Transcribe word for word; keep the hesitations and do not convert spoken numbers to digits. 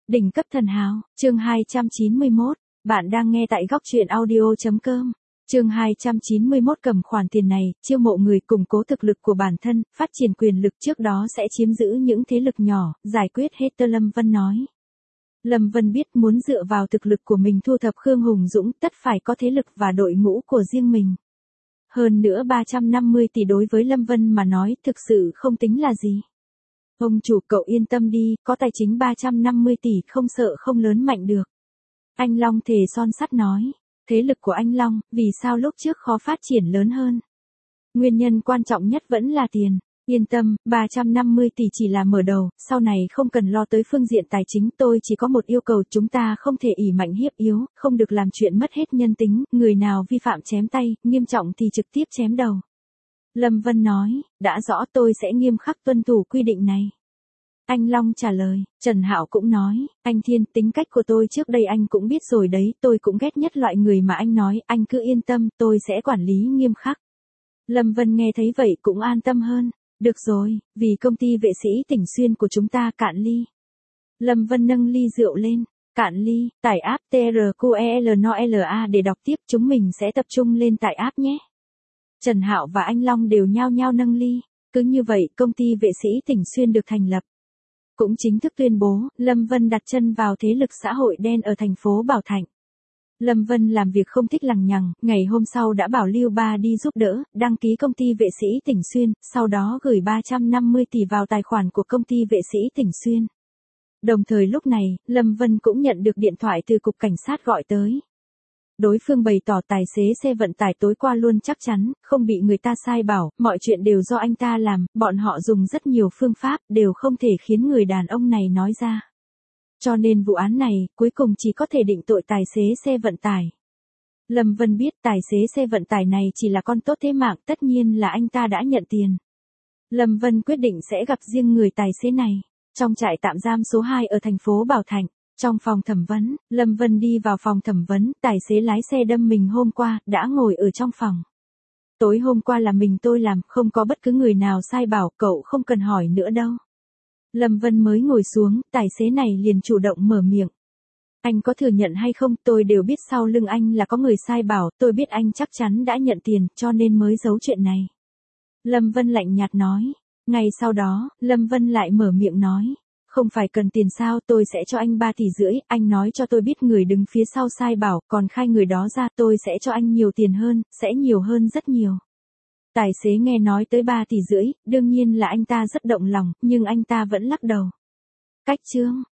Đỉnh cấp thần hào, chương hai trăm chín mươi mốt, bạn đang nghe tại góc truyện audio.com. Chương hai trăm chín mươi mốt cầm khoản tiền này, chiêu mộ người củng cố thực lực của bản thân, phát triển quyền lực trước đó sẽ chiếm giữ những thế lực nhỏ, giải quyết hết tơ Lâm Vân nói. Lâm Vân biết muốn dựa vào thực lực của mình thu thập Khương Hùng Dũng tất phải có thế lực và đội ngũ của riêng mình. Hơn nữa ba trăm năm mươi tỷ đối với Lâm Vân mà nói thực sự không tính là gì. Ông chủ cậu yên tâm đi, có tài chính ba trăm năm mươi tỷ không sợ không lớn mạnh được. Anh Long thề son sắt nói, thế lực của anh Long, vì sao lúc trước khó phát triển lớn hơn? Nguyên nhân quan trọng nhất vẫn là tiền. Yên tâm, ba trăm năm mươi tỷ chỉ là mở đầu, sau này không cần lo tới phương diện tài chính, tôi chỉ có một yêu cầu, chúng ta không thể ỷ mạnh hiếp yếu, không được làm chuyện mất hết nhân tính, người nào vi phạm chém tay, nghiêm trọng thì trực tiếp chém đầu. Lâm Vân nói, đã rõ tôi sẽ nghiêm khắc tuân thủ quy định này. Anh Long trả lời, Trần Hạo cũng nói, anh Thiên, tính cách của tôi trước đây anh cũng biết rồi đấy, tôi cũng ghét nhất loại người mà anh nói, anh cứ yên tâm, tôi sẽ quản lý nghiêm khắc. Lâm Vân nghe thấy vậy cũng an tâm hơn. Được rồi, vì công ty vệ sĩ Tỉnh Xuyên của chúng ta cạn ly. Lâm Vân nâng ly rượu lên, cạn ly, tải app tê rờ quy e lờ en o lờ a để đọc tiếp, chúng mình sẽ tập trung lên tải app nhé. Trần Hạo và anh Long đều nhao nhao nâng ly, cứ như vậy công ty vệ sĩ Tỉnh Xuyên được thành lập. Cũng chính thức tuyên bố, Lâm Vân đặt chân vào thế lực xã hội đen ở thành phố Bảo Thạnh. Lâm Vân làm việc không thích lằng nhằng, ngày hôm sau đã bảo Lưu Ba đi giúp đỡ, đăng ký công ty vệ sĩ Tỉnh Xuyên, sau đó gửi ba trăm năm mươi tỷ vào tài khoản của công ty vệ sĩ Tỉnh Xuyên. Đồng thời lúc này, Lâm Vân cũng nhận được điện thoại từ cục cảnh sát gọi tới. Đối phương bày tỏ tài xế xe vận tải tối qua luôn chắc chắn, không bị người ta sai bảo, mọi chuyện đều do anh ta làm, bọn họ dùng rất nhiều phương pháp, đều không thể khiến người đàn ông này nói ra. Cho nên vụ án này, cuối cùng chỉ có thể định tội tài xế xe vận tải. Lâm Vân biết tài xế xe vận tải này chỉ là con tốt thế mạng, tất nhiên là anh ta đã nhận tiền. Lâm Vân quyết định sẽ gặp riêng người tài xế này, trong trại tạm giam số hai ở thành phố Bảo Thạnh. Trong phòng thẩm vấn, Lâm Vân đi vào phòng thẩm vấn, tài xế lái xe đâm mình hôm qua, đã ngồi ở trong phòng. Tối hôm qua là mình tôi làm, không có bất cứ người nào sai bảo, cậu không cần hỏi nữa đâu. Lâm Vân mới ngồi xuống, tài xế này liền chủ động mở miệng. Anh có thừa nhận hay không, tôi đều biết sau lưng anh là có người sai bảo, tôi biết anh chắc chắn đã nhận tiền, cho nên mới giấu chuyện này. Lâm Vân lạnh nhạt nói. Ngay sau đó, Lâm Vân lại mở miệng nói. Không phải cần tiền sao, tôi sẽ cho anh ba tỷ rưỡi, anh nói cho tôi biết người đứng phía sau sai bảo, còn khai người đó ra tôi sẽ cho anh nhiều tiền hơn, sẽ nhiều hơn rất nhiều. Tài xế nghe nói tới ba tỷ rưỡi, đương nhiên là anh ta rất động lòng, nhưng anh ta vẫn lắc đầu. Cách chương,